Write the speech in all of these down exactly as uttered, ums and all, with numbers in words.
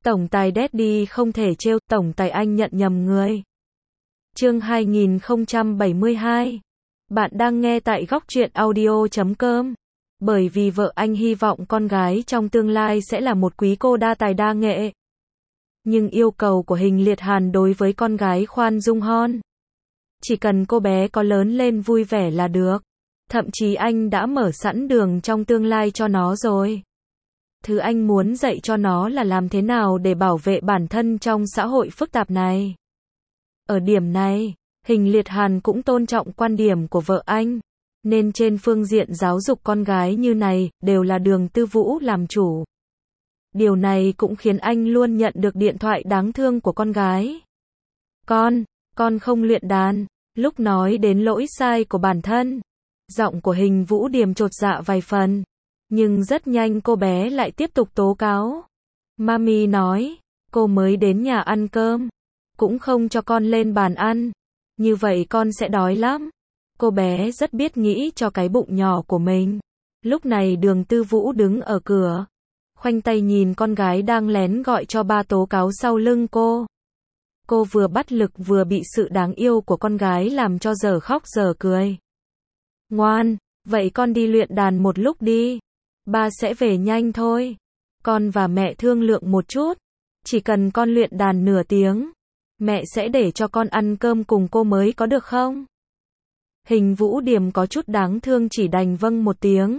Tổng tài Daddy không thể trêu, tổng tài anh nhận nhầm người. Chương hai nghìn không trăm bảy mươi hai. Bạn đang nghe tại góc truyện audio chấm com. Bởi vì vợ anh hy vọng con gái trong tương lai sẽ là một quý cô đa tài đa nghệ. Nhưng yêu cầu của Hình Liệt Hàn đối với con gái khoan dung hơn. Chỉ cần cô bé có lớn lên vui vẻ là được. Thậm chí anh đã mở sẵn đường trong tương lai cho nó rồi. Thứ anh muốn dạy cho nó là làm thế nào để bảo vệ bản thân trong xã hội phức tạp này. Ở điểm này, Hình Liệt Hàn cũng tôn trọng quan điểm của vợ anh. Nên trên phương diện giáo dục con gái như này, đều là Đường Tư Vũ làm chủ. Điều này cũng khiến anh luôn nhận được điện thoại đáng thương của con gái. Con, con không luyện đàn. Lúc nói đến lỗi sai của bản thân, giọng của Hình Vũ Điềm chột dạ vài phần. Nhưng rất nhanh cô bé lại tiếp tục tố cáo. Mami nói, cô mới đến nhà ăn cơm, cũng không cho con lên bàn ăn. Như vậy con sẽ đói lắm. Cô bé rất biết nghĩ cho cái bụng nhỏ của mình. Lúc này Đường Tư Vũ đứng ở cửa, khoanh tay nhìn con gái đang lén gọi cho ba tố cáo sau lưng cô. Cô vừa bắt lực vừa bị sự đáng yêu của con gái làm cho dở khóc dở cười. Ngoan, vậy con đi luyện đàn một lúc đi. Ba sẽ về nhanh thôi. Con và mẹ thương lượng một chút. Chỉ cần con luyện đàn nửa tiếng, mẹ sẽ để cho con ăn cơm cùng cô mới có được không? Hình Vũ Điềm có chút đáng thương chỉ đành vâng một tiếng.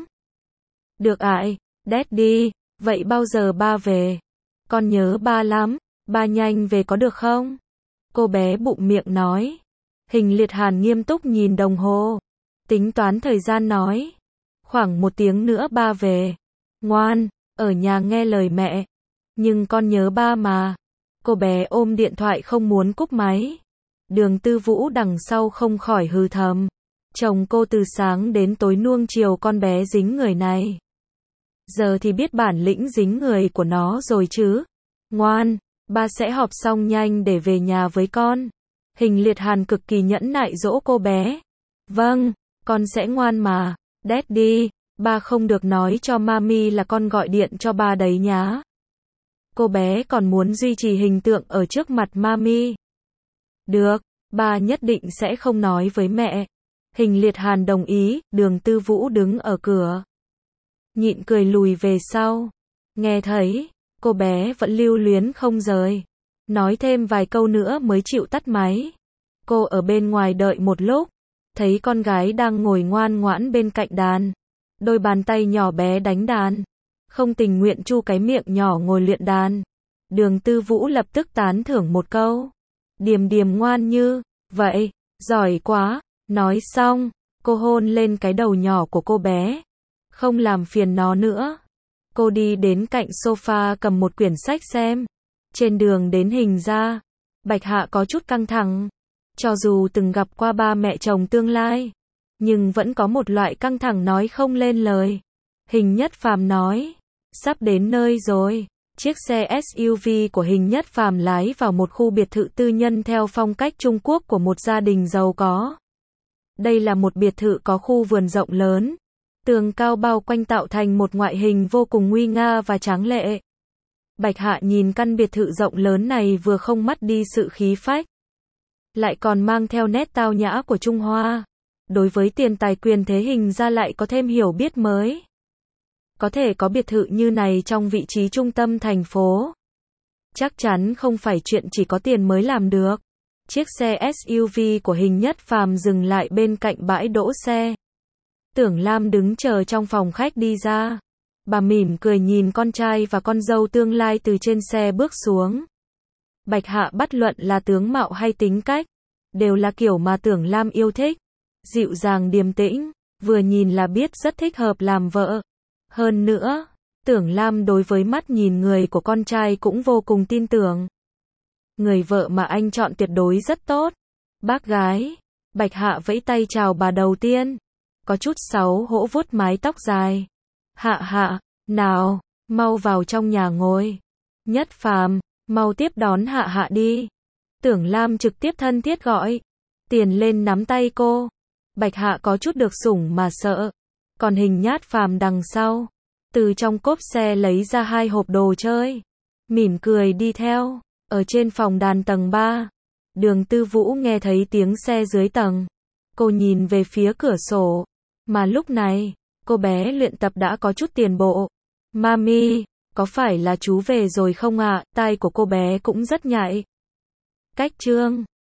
Được ạ, Daddy, vậy bao giờ ba về? Con nhớ ba lắm, ba nhanh về có được không? Cô bé bụng miệng nói. Hình Liệt Hàn nghiêm túc nhìn đồng hồ, tính toán thời gian nói. Khoảng một tiếng nữa ba về. Ngoan, ở nhà nghe lời mẹ. Nhưng con nhớ ba mà. Cô bé ôm điện thoại không muốn cúp máy. Đường Tư Vũ đằng sau không khỏi hừ thầm. Chồng cô từ sáng đến tối nuông chiều con bé dính người này. Giờ thì biết bản lĩnh dính người của nó rồi chứ. Ngoan, ba sẽ họp xong nhanh để về nhà với con. Hình Liệt Hàn cực kỳ nhẫn nại dỗ cô bé. Vâng, con sẽ ngoan mà. Daddy, ba không được nói cho mami là con gọi điện cho ba đấy nhá. Cô bé còn muốn duy trì hình tượng ở trước mặt mami. Được, ba nhất định sẽ không nói với mẹ. Hình Liệt Hàn đồng ý. Đường Tư Vũ đứng ở cửa, nhịn cười lùi về sau. Nghe thấy, cô bé vẫn lưu luyến không rời. Nói thêm vài câu nữa mới chịu tắt máy. Cô ở bên ngoài đợi một lúc, thấy con gái đang ngồi ngoan ngoãn bên cạnh đàn. Đôi bàn tay nhỏ bé đánh đàn, không tình nguyện chu cái miệng nhỏ ngồi luyện đàn. Đường Tư Vũ lập tức tán thưởng một câu. Điềm điềm ngoan như vậy, giỏi quá. Nói xong, cô hôn lên cái đầu nhỏ của cô bé. Không làm phiền nó nữa. Cô đi đến cạnh sofa cầm một quyển sách xem. Trên đường đến Hình gia, Bạch Hạ có chút căng thẳng. Cho dù từng gặp qua ba mẹ chồng tương lai, nhưng vẫn có một loại căng thẳng nói không lên lời. Hình Nhất Phàm nói, sắp đến nơi rồi. Chiếc xe ét u vê của Hình Nhất Phàm lái vào một khu biệt thự tư nhân theo phong cách Trung Quốc của một gia đình giàu có. Đây là một biệt thự có khu vườn rộng lớn, tường cao bao quanh tạo thành một ngoại hình vô cùng nguy nga và tráng lệ. Bạch Hạ nhìn căn biệt thự rộng lớn này vừa không mất đi sự khí phách, lại còn mang theo nét tao nhã của Trung Hoa. Đối với tiền tài quyền thế Hình gia lại có thêm hiểu biết mới. Có thể có biệt thự như này trong vị trí trung tâm thành phố, chắc chắn không phải chuyện chỉ có tiền mới làm được. Chiếc xe ét u vê của Hình Nhất Phàm dừng lại bên cạnh bãi đỗ xe. Tưởng Lam đứng chờ trong phòng khách đi ra. Bà mỉm cười nhìn con trai và con dâu tương lai từ trên xe bước xuống. Bạch Hạ bất luận là tướng mạo hay tính cách, đều là kiểu mà Tưởng Lam yêu thích. Dịu dàng điềm tĩnh, vừa nhìn là biết rất thích hợp làm vợ. Hơn nữa, Tưởng Lam đối với mắt nhìn người của con trai cũng vô cùng tin tưởng. Người vợ mà anh chọn tuyệt đối rất tốt. Bác gái. Bạch Hạ vẫy tay chào bà đầu tiên, có chút xấu hổ vuốt mái tóc dài. Hạ Hạ, nào, mau vào trong nhà ngồi. Nhất Phàm, mau tiếp đón Hạ Hạ đi. Tưởng Lam trực tiếp thân thiết gọi. Tiền lên nắm tay cô. Bạch Hạ có chút được sủng mà sợ. Còn Hình Nhất Phàm đằng sau, từ trong cốp xe lấy ra hai hộp đồ chơi. mỉm cười đi theo. Ở trên phòng đàn tầng ba, Đường Tư Vũ nghe thấy tiếng xe dưới tầng. Cô nhìn về phía cửa sổ, mà lúc này, cô bé luyện tập đã có chút tiền bộ. Mami, có phải là chú về rồi không ạ? Tai của cô bé cũng rất nhạy. Cách chương